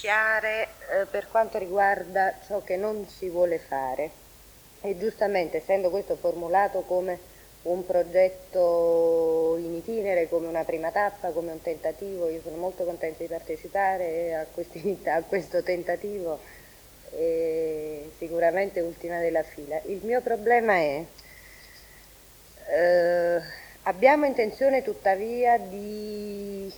chiare per quanto riguarda ciò che non si vuole fare e giustamente, essendo questo formulato come un progetto in itinere, come una prima tappa, come un tentativo, io sono molto contenta di partecipare a questo tentativo, sicuramente ultima della fila. Il mio problema è abbiamo intenzione tuttavia di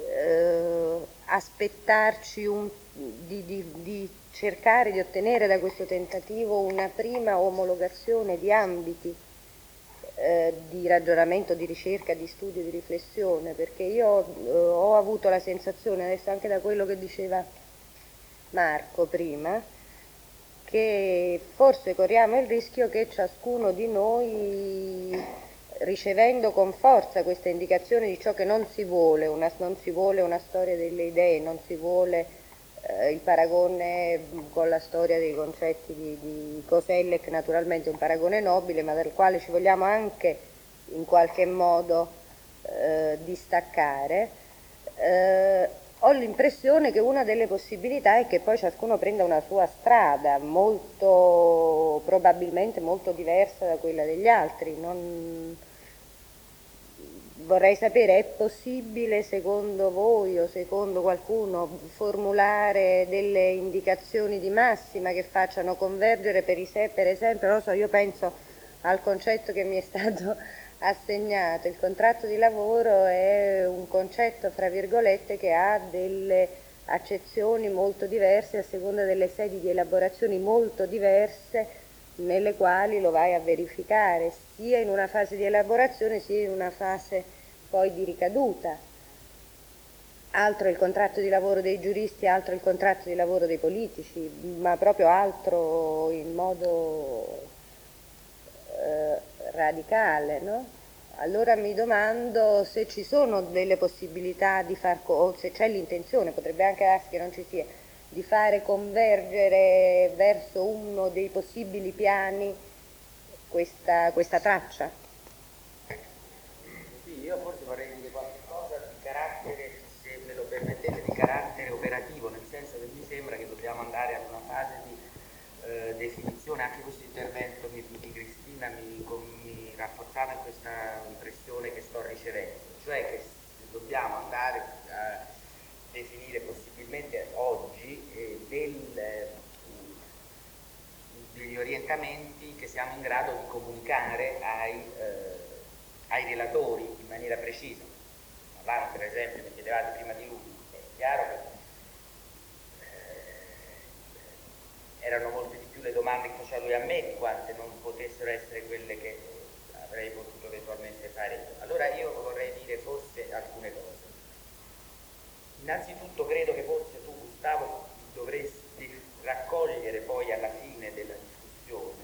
aspettarci di cercare di ottenere da questo tentativo una prima omologazione di ambiti di ragionamento, di ricerca, di studio, di riflessione, perché io ho avuto la sensazione, adesso anche da quello che diceva Marco prima, che forse corriamo il rischio che ciascuno di noi, ricevendo con forza questa indicazione di ciò che non si vuole, non si vuole una storia delle idee, non si vuole il paragone con la storia dei concetti di Koselleck, naturalmente un paragone nobile, ma dal quale ci vogliamo anche in qualche modo distaccare, ho l'impressione che una delle possibilità è che poi ciascuno prenda una sua strada, molto, probabilmente molto diversa da quella degli altri. Vorrei sapere, è possibile secondo voi o secondo qualcuno formulare delle indicazioni di massima che facciano convergere per esempio, non so, io penso al concetto che mi è stato assegnato, il contratto di lavoro è un concetto, fra virgolette, che ha delle accezioni molto diverse a seconda delle sedi di elaborazioni molto diverse nelle quali lo vai a verificare, sia in una fase di elaborazione sia in una fase poi di ricaduta. Altro è il contratto di lavoro dei giuristi, altro è il contratto di lavoro dei politici, ma proprio altro in modo radicale, no? Allora mi domando se ci sono delle possibilità di o se c'è l'intenzione, potrebbe anche darsi che non ci sia, di fare convergere verso uno dei possibili piani questa traccia. Sì, io forse vorrei dire qualcosa di carattere, se me lo permettete, di carattere operativo, nel senso che mi sembra che dobbiamo andare ad una fase di definizione. Anche questo intervento di Cristina mi rafforzava in questa impressione che sto ricevendo, cioè che dobbiamo andare a definire possibilmente oggi degli orientamenti che siamo in grado di comunicare ai relatori in maniera precisa. Parlando, per esempio, mi chiedevate prima di lui, è chiaro che erano molte di più le domande che faceva lui a me di quante non potessero essere quelle che avrei potuto eventualmente fare io. Allora io vorrei dire forse alcune cose. Innanzitutto credo che forse tu, Gustavo, dovresti raccogliere poi alla fine della discussione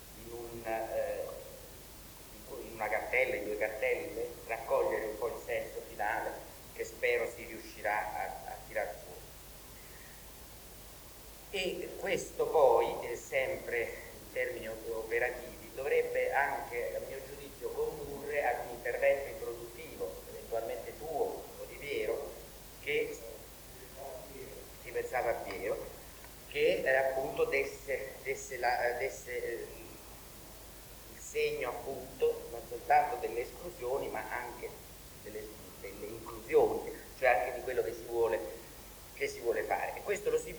in una cartella, in due cartelle, raccogliere un po' il senso finale che spero si riuscirà a tirar fuori. E questo poi, sempre in termini operativi, dovrebbe anche, a mio giudizio, condurre ad un intervento introduttivo, eventualmente tuo o di Piero, che si pensava a Piero, che appunto desse il segno appunto non soltanto delle esclusioni ma anche delle inclusioni, cioè anche di quello che si vuole fare. E questo lo si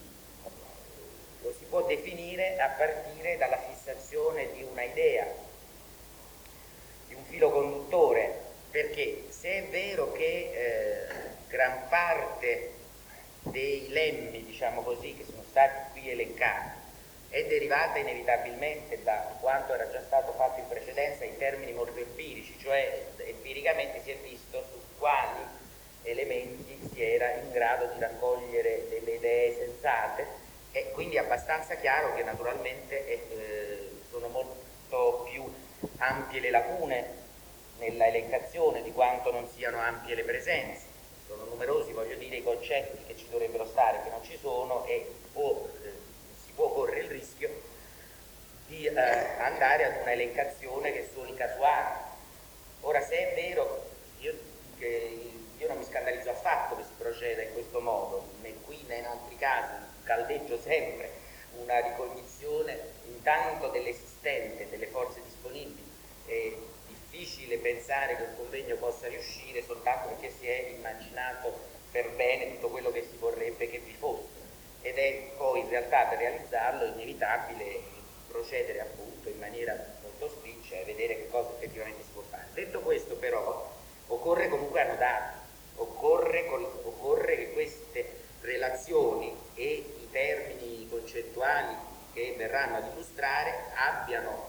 può definire a partire dalla fissazione di una idea, di un filo conduttore, perché se è vero che gran parte dei lemmi, diciamo così, che sono stati qui elencati è derivata inevitabilmente da quanto era già stato fatto in precedenza in termini molto empirici, cioè empiricamente si è visto su quali elementi si era in grado di raccogliere delle idee sensate, e quindi è abbastanza chiaro che naturalmente sono molto più ampie le lacune nella elencazione di quanto non siano ampie le presenze. Sono numerosi, voglio dire, i concetti che ci dovrebbero stare, che non ci sono, e si può correre il rischio di andare ad una elencazione che suoni casuale. Ora, se è vero, io non mi scandalizzo affatto che si proceda in questo modo, né qui né in altri casi, caldeggio sempre una ricognizione intanto dell'esistente, delle forze disponibili. È difficile pensare che un convegno possa riuscire soltanto perché si è immaginato per bene tutto quello che si vorrebbe che vi fosse, ed è poi in realtà per realizzarlo inevitabile procedere appunto in maniera molto spiccia e vedere che cosa effettivamente si può fare. Detto questo però occorre comunque annodare, occorre che queste relazioni e i termini concettuali che verranno ad illustrare abbiano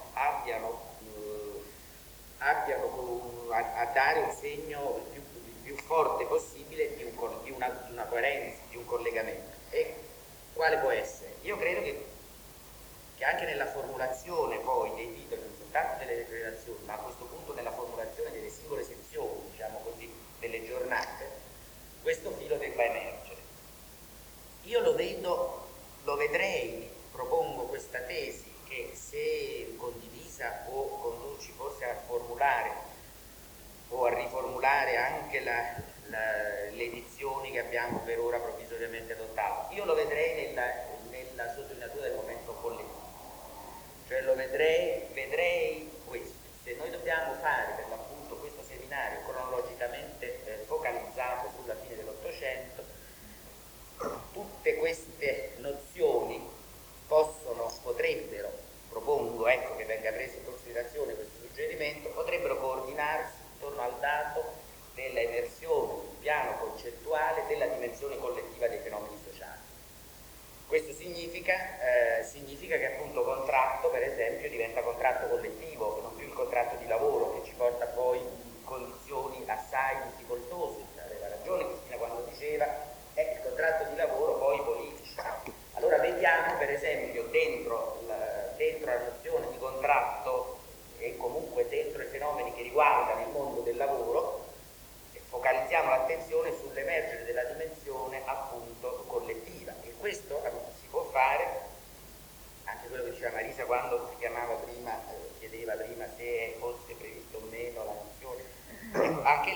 a dare un segno il più forte possibile di una coerenza, di un collegamento. E quale può essere? Io credo che anche nella formulazione poi dei titoli, non soltanto delle relazioni, ma a questo punto nella formulazione delle singole sezioni, diciamo così, delle giornate, questo filo debba emergere. Io lo vedrei, propongo questa tesi che, se condivisa, può condurci forse a formulare o a riformulare anche le edizioni che abbiamo per ora provvisoriamente adottato. Io lo vedrei nella sottolineatura del momento collettivo, cioè vedrei questo. Se noi dobbiamo fare per l'appunto questo seminario cronologicamente focalizzato sulla fine dell'Ottocento, tutte queste nozioni potrebbero, propongo ecco che venga preso in considerazione questo suggerimento, potrebbero coordinarsi intorno al dato della emersione sul piano concettuale della dimensione collettiva dei fenomeni sociali. Questo significa che appunto contratto, per esempio, diventa contratto collettivo, non più il contratto di lavoro che ci porta poi in condizioni assai difficoltose. Aveva ragione Cristina quando diceva il contratto di lavoro poi politici. Allora vediamo per esempio dentro la nozione di contratto e comunque dentro i fenomeni che riguardano il mondo del lavoro, focalizziamo l'attenzione sull'emergere della dimensione appunto collettiva, e questo si può fare, anche quello che diceva Marisa quando chiedeva prima se fosse previsto o meno la nozione, anche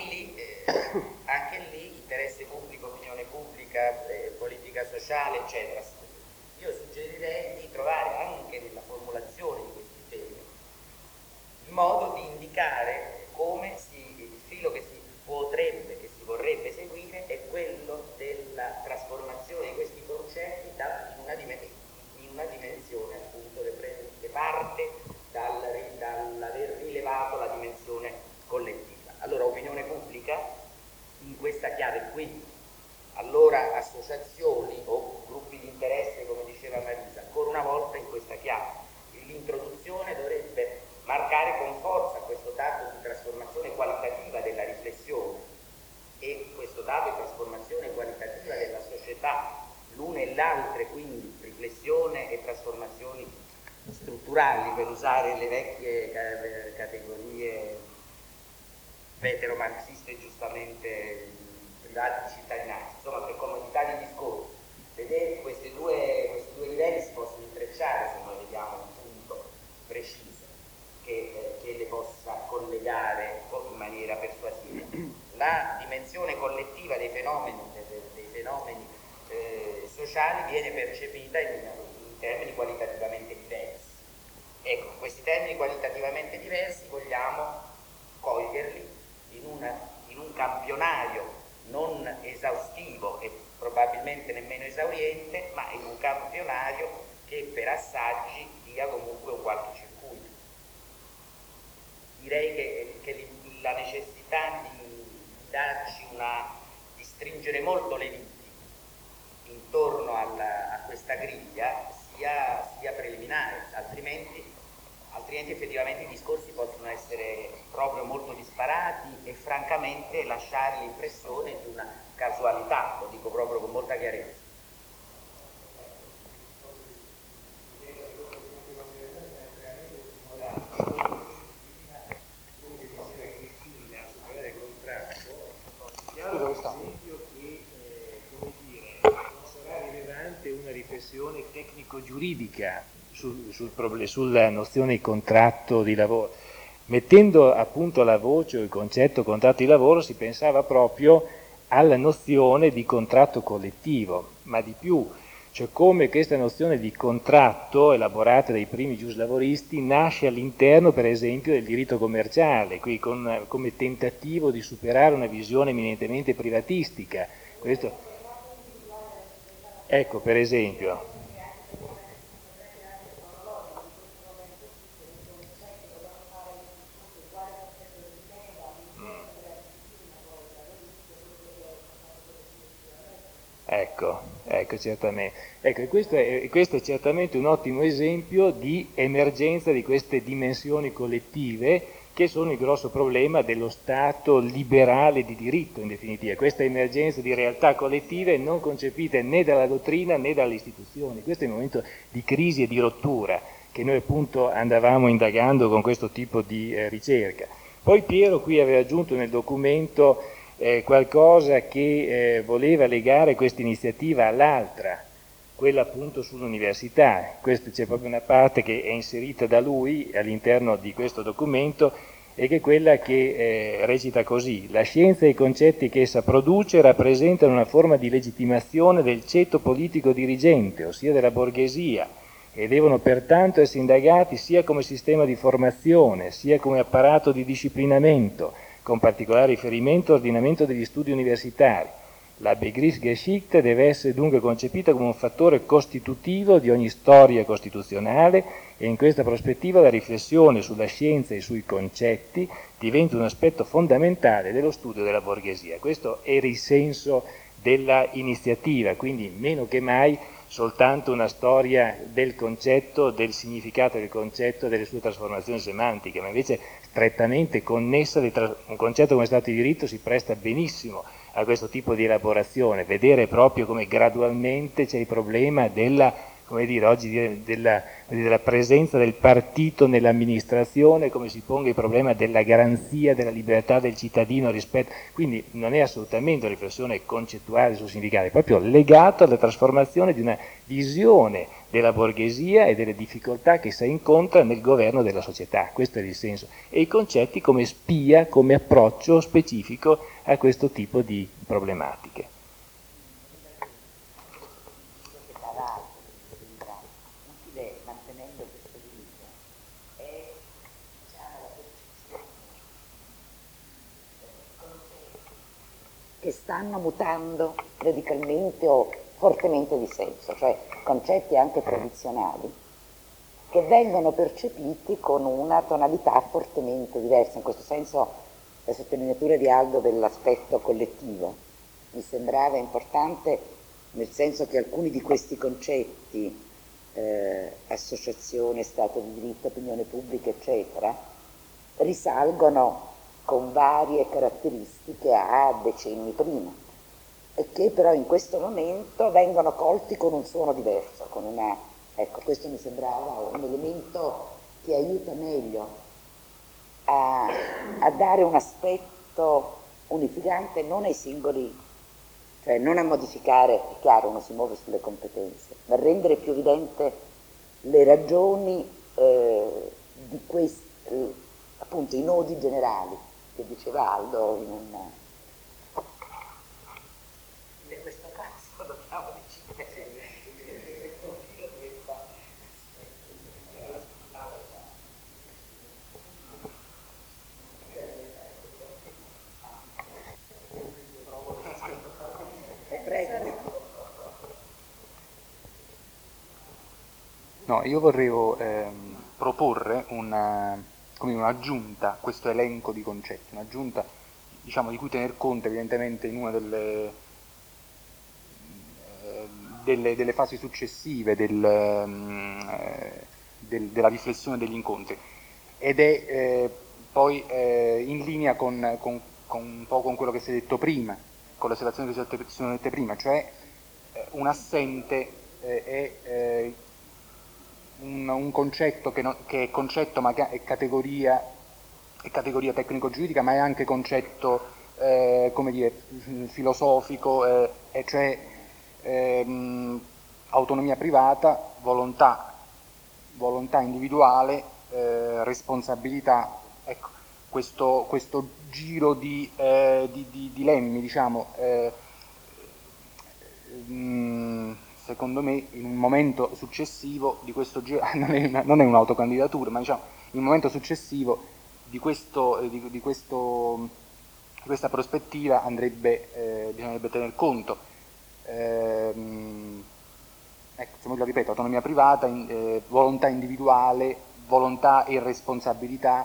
lì interesse pubblico, opinione pubblica, politica sociale, eccetera. Io suggerirei di trovare anche nella formulazione di questi temi il modo di indicare come il filo che si vorrebbe seguire è quello della trasformazione di questi concetti in una dimensione appunto che parte dall'aver rilevato la dimensione collettiva. Allora opinione pubblica in questa chiave qui, allora associazioni o gruppi di interesse, come diceva Marisa, ancora una volta in questa chiave. L'introduzione dovrebbe marcare con forza questo dato di trasformazione qualitativa della riflessione e questo dato di trasformazione qualitativa della società, l'una e l'altra, quindi riflessione e trasformazioni strutturali, per usare le vecchie categorie veteromarxiste giustamente private di cittadinanza, insomma per comodità di discorso. Vedete, questi due livelli si possono intrecciare se noi vediamo un punto preciso che le possa collegare in maniera persuasiva. La dimensione collettiva dei fenomeni sociali viene percepita in termini qualitativamente diversi. Ecco, questi termini qualitativamente diversi vogliamo coglierli in un campionario non esaustivo e probabilmente nemmeno esauriente, ma in un campionario che per assaggi dia comunque un qualche circuito. Direi che la necessità di stringere molto le viti intorno a questa griglia sia preliminare, altrimenti effettivamente i discorsi possono essere proprio molto disparati e francamente lasciare l'impressione di una casualità, lo dico proprio con molta chiarezza. Una riflessione tecnico-giuridica sulla nozione di contratto di lavoro. Mettendo appunto alla voce il concetto contratto di lavoro si pensava proprio alla nozione di contratto collettivo, ma di più, cioè come questa nozione di contratto, elaborata dai primi giuslavoristi, nasce all'interno, per esempio, del diritto commerciale, qui come tentativo di superare una visione eminentemente privatistica. Questo, ecco, per esempio. Ecco, certamente. Ecco, questo è certamente un ottimo esempio di emergenza di queste dimensioni collettive che sono il grosso problema dello Stato liberale di diritto, in definitiva. Questa emergenza di realtà collettive non concepite né dalla dottrina né dalle istituzioni. Questo è il momento di crisi e di rottura che noi appunto andavamo indagando con questo tipo di ricerca. Poi Piero qui aveva aggiunto nel documento qualcosa che voleva legare questa iniziativa all'altra, quella appunto sull'università. C'è proprio una parte che è inserita da lui all'interno di questo documento e che è quella che recita così: la scienza e i concetti che essa produce rappresentano una forma di legittimazione del ceto politico dirigente, ossia della borghesia, e devono pertanto essere indagati sia come sistema di formazione, sia come apparato di disciplinamento, con particolare riferimento all'ordinamento degli studi universitari. La Begriffsgeschichte deve essere dunque concepita come un fattore costitutivo di ogni storia costituzionale e in questa prospettiva la riflessione sulla scienza e sui concetti diventa un aspetto fondamentale dello studio della borghesia. Questo era il senso della iniziativa, quindi meno che mai soltanto una storia del concetto, del significato del concetto, delle sue trasformazioni semantiche, ma invece strettamente connessa, un concetto come Stato di diritto si presta benissimo a questo tipo di elaborazione, vedere proprio come gradualmente c'è il problema della, come dire, oggi della presenza del partito nell'amministrazione, come si ponga il problema della garanzia della libertà del cittadino rispetto, quindi non è assolutamente una riflessione concettuale sul significato, è proprio legato alla trasformazione di una visione della borghesia e delle difficoltà che si incontra nel governo della società, questo è il senso, e i concetti come spia, come approccio specifico a questo tipo di problematiche. Che stanno mutando radicalmente o fortemente di senso, cioè concetti anche tradizionali che vengono percepiti con una tonalità fortemente diversa. In questo senso la sottolineatura di Aldo dell'aspetto collettivo mi sembrava importante, nel senso che alcuni di questi concetti, associazione, Stato di diritto, opinione pubblica, eccetera, risalgono con varie caratteristiche a decenni prima e che però in questo momento vengono colti con un suono diverso, con una, ecco, questo mi sembrava un elemento che aiuta meglio a dare un aspetto unificante non ai singoli, cioè non a modificare, è chiaro, uno si muove sulle competenze, ma a rendere più evidente le ragioni di questi, appunto i nodi generali che diceva Aldo in questo caso dobbiamo decidere. No, io vorrei proporre un'aggiunta a questo elenco di concetti, un'aggiunta diciamo, di cui tener conto evidentemente in una delle fasi successive della riflessione degli incontri, ed è poi in linea con un po' con quello che si è detto prima, con le osservazioni che si sono dette prima, cioè un assente è un concetto che è concetto ma è categoria tecnico-giuridica, ma è anche concetto come dire, filosofico, e cioè autonomia privata, volontà individuale, responsabilità. Ecco, questo giro di dilemmi, diciamo, secondo me in un momento successivo di questo giro, non è un'autocandidatura, ma diciamo in un momento successivo di questa prospettiva bisognerebbe tener conto. Ecco, insomma, lo ripeto, autonomia privata, volontà individuale, volontà e responsabilità,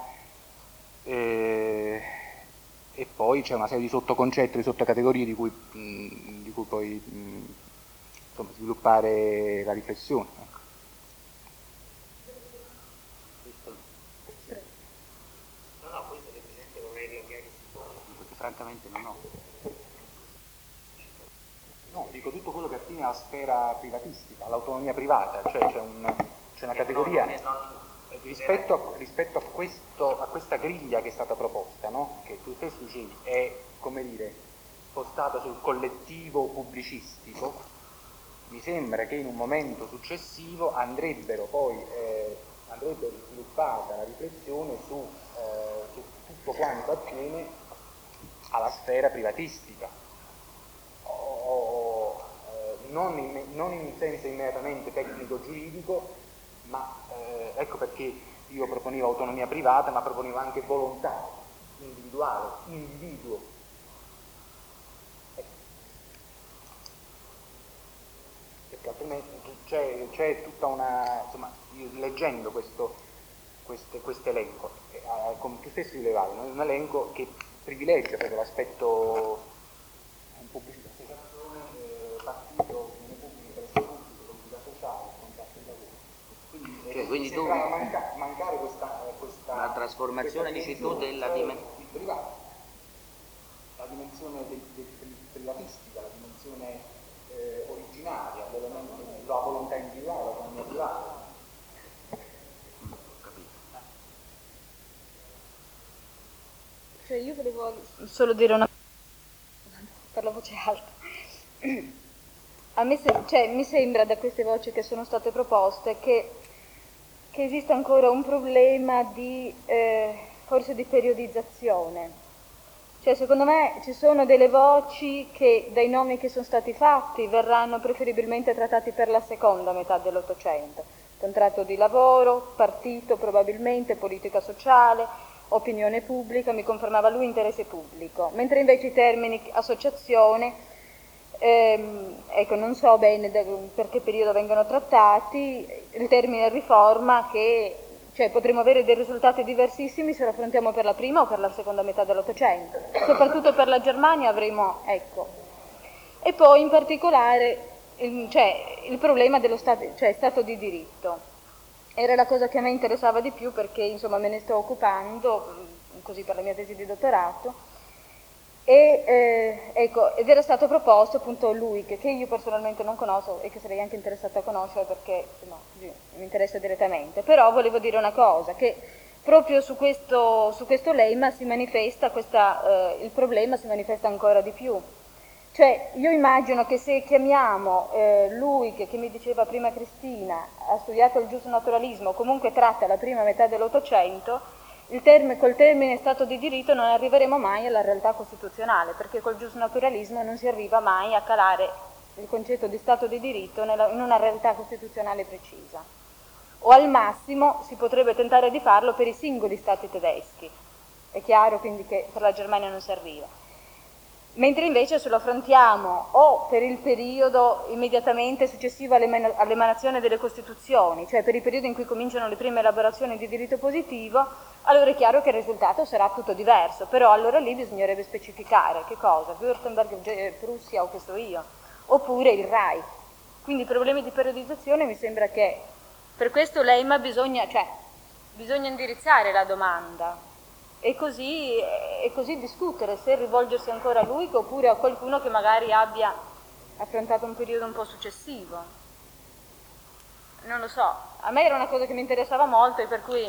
e poi c'è una serie di sottoconcetti, di sottocategorie di cui poi insomma, sviluppare la riflessione. Ecco. No, questo semplicemente vorrei ringraziare, perché francamente non ho. No, dico tutto quello che attiene alla sfera privatistica, all'autonomia privata, cioè c'è una categoria rispetto a questa griglia che è stata proposta, no? Che tu stesso dicevi è, come dire, spostata sul collettivo pubblicistico. Mi sembra che in un momento successivo andrebbe sviluppata la riflessione su tutto quanto attiene alla sfera privatistica, non in senso immediatamente tecnico-giuridico, ma ecco perché io proponevo autonomia privata, ma proponevo anche volontà individuale, individuo. Perché altrimenti c'è tutta una, insomma, io leggendo questo elenco, come tu stesso rilevavi, no? Un elenco che privilegia proprio l'aspetto pubblicità, associazione, partito, opinione pubblica, interesse pubblico, politica sociale, contratto di lavoro. Quindi tu mancare questa la trasformazione, dici tu, della dimensione privata, la dimensione privatistica, la dimensione originaria, l'elemento, la volontà individuale, l'autonomia privata. Cioè io volevo solo dire una per la voce alta. A me mi sembra da queste voci che sono state proposte che esiste ancora un problema di forse di periodizzazione. Cioè secondo me ci sono delle voci che dai nomi che sono stati fatti verranno preferibilmente trattati per la seconda metà dell'Ottocento. Contratto di lavoro, partito probabilmente, politica sociale, opinione pubblica, mi confermava lui interesse pubblico, mentre invece i termini associazione, ecco, non so bene per che periodo vengono trattati, il termine riforma che, cioè, potremo avere dei risultati diversissimi se lo affrontiamo per la prima o per la seconda metà dell'Ottocento, soprattutto per la Germania avremo, ecco, e poi in particolare il problema dello Stato di diritto. Era la cosa che a me interessava di più perché insomma me ne sto occupando, così per la mia tesi di dottorato, ecco, ed era stato proposto appunto lui, che io personalmente non conosco e che sarei anche interessata a conoscere perché no, mi interessa direttamente, però volevo dire una cosa, che proprio su questo lemma si manifesta il problema si manifesta ancora di più. Cioè, io immagino che se chiamiamo lui, che mi diceva prima Cristina, ha studiato il giusnaturalismo, comunque tratta la prima metà dell'Ottocento, col termine Stato di diritto non arriveremo mai alla realtà costituzionale, perché col giusnaturalismo non si arriva mai a calare il concetto di Stato di diritto in una realtà costituzionale precisa. O al massimo si potrebbe tentare di farlo per i singoli Stati tedeschi. È chiaro quindi che per la Germania non si arriva. Mentre invece se lo affrontiamo o per il periodo immediatamente successivo all'emanazione delle Costituzioni, cioè per il periodo in cui cominciano le prime elaborazioni di diritto positivo, allora è chiaro che il risultato sarà tutto diverso, però allora lì bisognerebbe specificare che cosa, Württemberg, Prussia o che so io, oppure il Reich. Quindi i problemi di periodizzazione mi sembra che per questo l'EIMA bisogna indirizzare la domanda. E così discutere se rivolgersi ancora a lui oppure a qualcuno che magari abbia affrontato un periodo un po' successivo. Non lo so, a me era una cosa che mi interessava molto e per cui...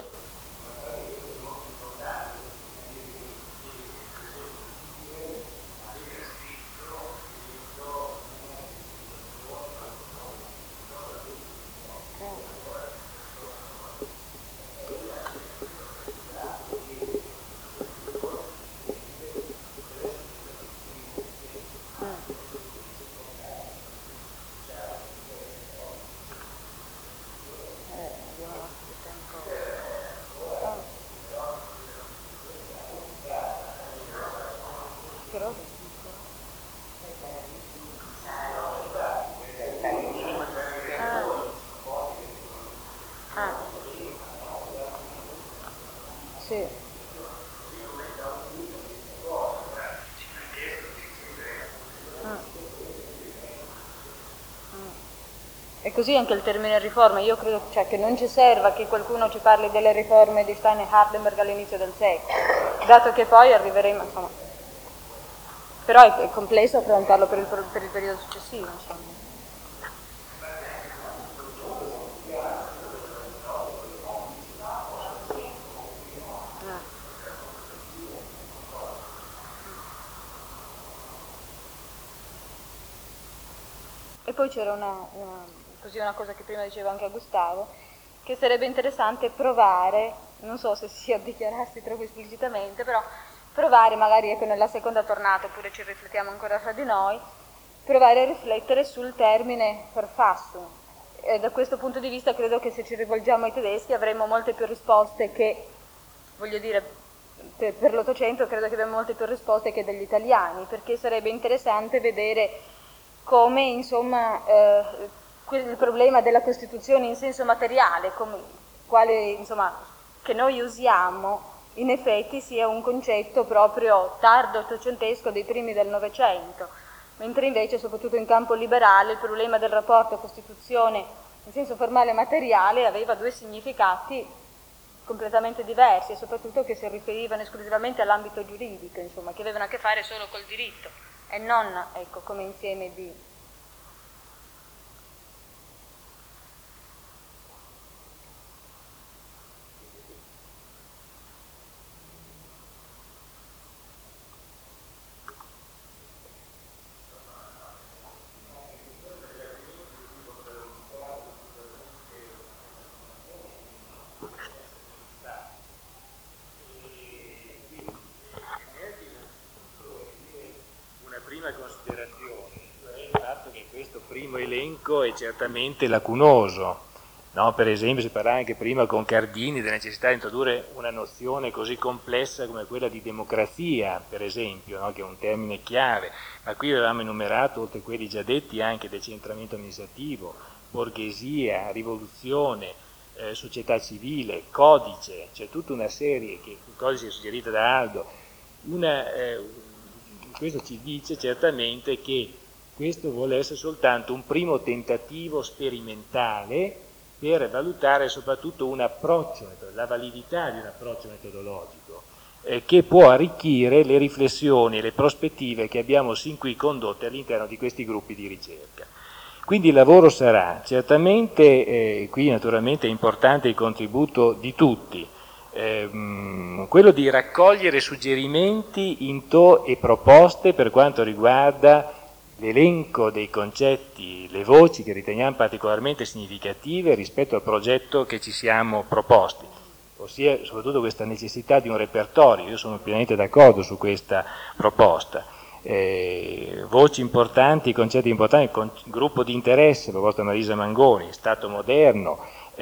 E così anche il termine riforme, io credo che non ci serva che qualcuno ci parli delle riforme di Stein e Hardenberg all'inizio del secolo, dato che poi arriveremo, insomma. Però è complesso affrontarlo per il periodo successivo, insomma. E poi c'era una cosa che prima diceva anche a Gustavo, che sarebbe interessante provare, non so se si dichiarassi troppo esplicitamente, però provare magari nella seconda tornata, oppure ci riflettiamo ancora fra di noi, provare a riflettere sul termine Verfassung. E da questo punto di vista credo che se ci rivolgiamo ai tedeschi avremo molte più risposte che, voglio dire, per l'Ottocento credo che abbiamo molte più risposte che degli italiani, perché sarebbe interessante vedere come, insomma, il problema della Costituzione in senso materiale, che noi usiamo, in effetti sia un concetto proprio tardo ottocentesco dei primi del Novecento, mentre invece, soprattutto in campo liberale, il problema del rapporto Costituzione in senso formale e materiale aveva due significati completamente diversi, e soprattutto che si riferivano esclusivamente all'ambito giuridico, insomma, che avevano a che fare solo col diritto e non, ecco, come insieme di... Primo elenco è certamente lacunoso, no? Per esempio si parlava anche prima con Cardini della necessità di introdurre una nozione così complessa come quella di democrazia, per esempio, no? Che è un termine chiave, ma qui avevamo enumerato, oltre a quelli già detti, anche decentramento amministrativo, borghesia, rivoluzione, società civile, codice, c'è tutta una serie, che il codice è suggerito da Aldo, questo ci dice certamente che questo vuole essere soltanto un primo tentativo sperimentale per valutare soprattutto un approccio, la validità di un approccio metodologico, che può arricchire le riflessioni e le prospettive che abbiamo sin qui condotte all'interno di questi gruppi di ricerca. Quindi il lavoro sarà certamente, qui naturalmente è importante il contributo di tutti, quello di raccogliere suggerimenti e proposte per quanto riguarda l'elenco dei concetti, le voci che riteniamo particolarmente significative rispetto al progetto che ci siamo proposti, ossia soprattutto questa necessità di un repertorio. Io sono pienamente d'accordo su questa proposta. Voci importanti, concetti importanti, gruppo di interesse, proposta da Marisa Mangoni, Stato moderno,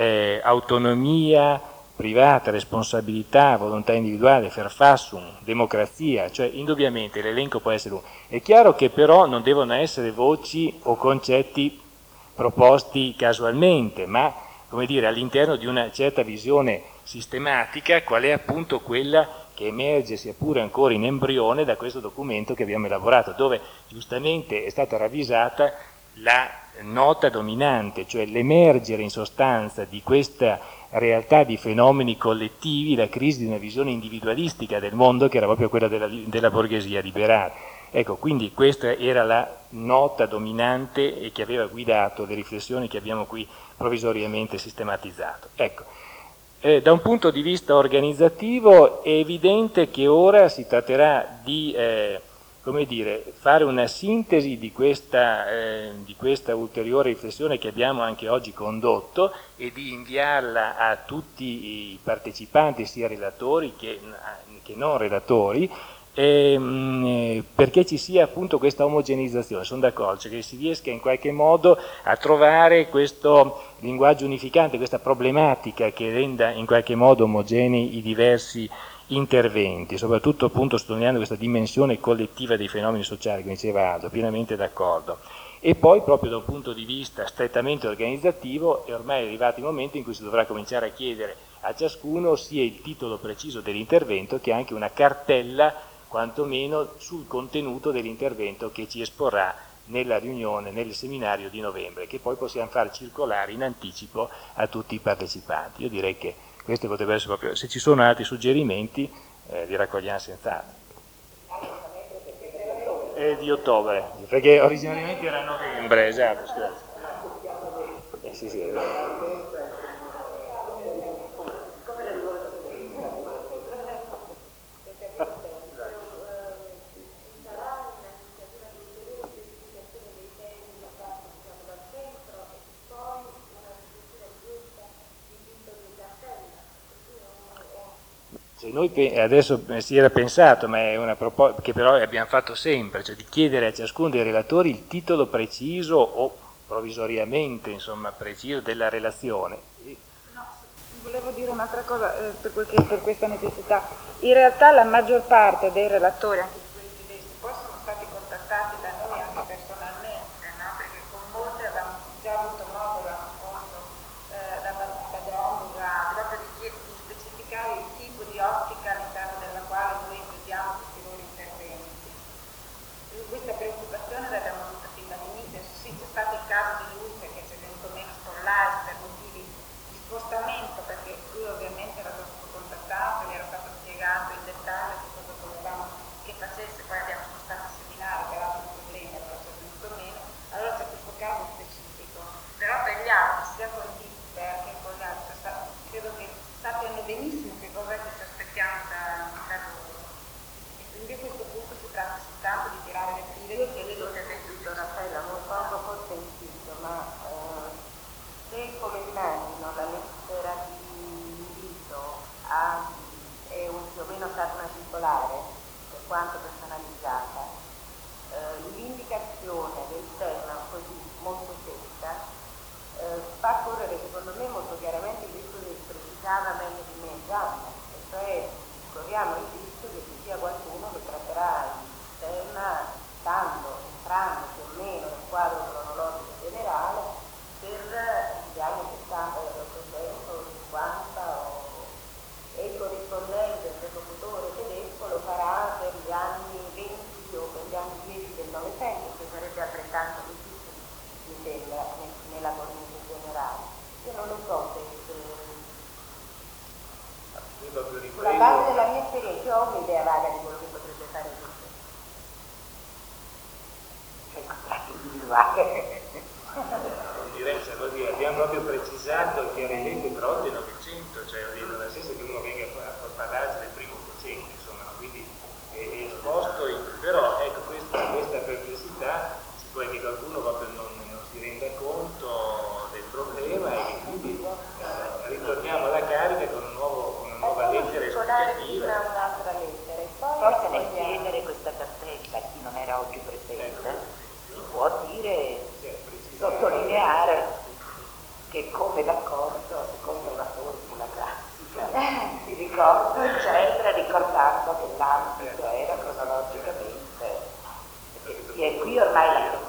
autonomia privata, responsabilità, volontà individuale, Verfassung, democrazia, cioè indubbiamente l'elenco può essere lungo. È chiaro che però non devono essere voci o concetti proposti casualmente, ma come dire, all'interno di una certa visione sistematica, qual è appunto quella che emerge, sia pure ancora in embrione, da questo documento che abbiamo elaborato, dove giustamente è stata ravvisata la nota dominante, cioè l'emergere in sostanza di questa realtà di fenomeni collettivi, la crisi di una visione individualistica del mondo che era proprio quella della borghesia liberale. Ecco, quindi questa era la nota dominante e che aveva guidato le riflessioni che abbiamo qui provvisoriamente sistematizzato. Ecco, da un punto di vista organizzativo è evidente che ora si tratterà di fare una sintesi di questa ulteriore riflessione che abbiamo anche oggi condotto e di inviarla a tutti i partecipanti, sia relatori che non relatori, perché ci sia appunto questa omogeneizzazione. Sono d'accordo, cioè che si riesca in qualche modo a trovare questo linguaggio unificante, questa problematica che renda in qualche modo omogenei i diversi interventi, soprattutto appunto sottolineando questa dimensione collettiva dei fenomeni sociali, come diceva Aldo, pienamente d'accordo. E poi proprio da un punto di vista strettamente organizzativo è ormai arrivato il momento in cui si dovrà cominciare a chiedere a ciascuno sia il titolo preciso dell'intervento che anche una cartella quantomeno sul contenuto dell'intervento che ci esporrà nella riunione, nel seminario di novembre, che poi possiamo far circolare in anticipo a tutti i partecipanti. Io direi che questo potrebbe essere proprio, se ci sono altri suggerimenti li raccogliamo senz'altro. È di ottobre, perché originariamente era novembre, esatto, scusate. Sì, sì, è vero. Noi adesso si era pensato, ma è una proposta che però abbiamo fatto sempre, cioè di chiedere a ciascuno dei relatori il titolo preciso o provvisoriamente, insomma, preciso della relazione. No, volevo dire un'altra cosa per questa necessità. In realtà la maggior parte dei relatori, anche di quelli tedeschi, poi sono stati contattati da noi anche personalmente, no? Perché con molti avevamo già avuto modo l'anno scorso da Dronga, proprio di specificare il tipo di ottica all'interno della quale noi vediamo questi loro interventi. Questa preoccupazione l'abbiamo avuta fin dall'inizio. Sì, c'è stato il caso di lui perché ci è venuto meno Scorlais per motivi di spostamento, perché lui ovviamente era stato contattato, gli era stato spiegato in dettaglio che cosa volevamo che facesse, poi abbiamo spostato il seminario, che era un problema, però ci è venuto meno. Allora c'è questo caso specifico, però per gli altri, sia con Dipper che con gli altri, credo che sappiano benissimo che cosa è che ci aspettiamo da loro. E quindi a questo punto si tratta soltanto di tirare le file. Io credo che detto Raffaella, non posso forse insisto, ma se come immagino la lettera di invito è più o meno stata una circolare, per quanto personalizzata, l'indicazione del tema così molto secca fa correre secondo me molto chiaramente il rischio che precisava meglio di me Gianna, e cioè corriamo il rischio che ci sia qualcuno che tratterà il tema entrando più o meno nel quadro cronologico generale per gli anni 60 dell'Ottocento, 50 e il corrispondente interlocutore tedesco lo farà per gli anni 20 o per gli anni 10 del Novecento, che sarebbe altrettanto difficile, mi sembra, nella cornice generale. Io non lo so se sulla base della mia esperienza ho un'idea vaga di quello che potrebbe fare questo. Cioè il contratto individuale. Direi, abbiamo proprio precisato chiaramente però del Novecento, cioè nel senso che uno venga a parlarci del primo Ottocento, insomma, quindi è esposto, però ecco questa perplessità si può che qualcuno proprio non si renda conto del problema e che quindi ritorniamo alla carica con una nuova lettera esplicativa. Un'altra lettera e poi Forse nel chiedere questa cartella a chi non era oggi presente si può dire, sottolineare che come d'accordo, secondo una formula classica, si ricorda, eccetera, ricordando che l'ambito era cronologicamente, perché qui ormai la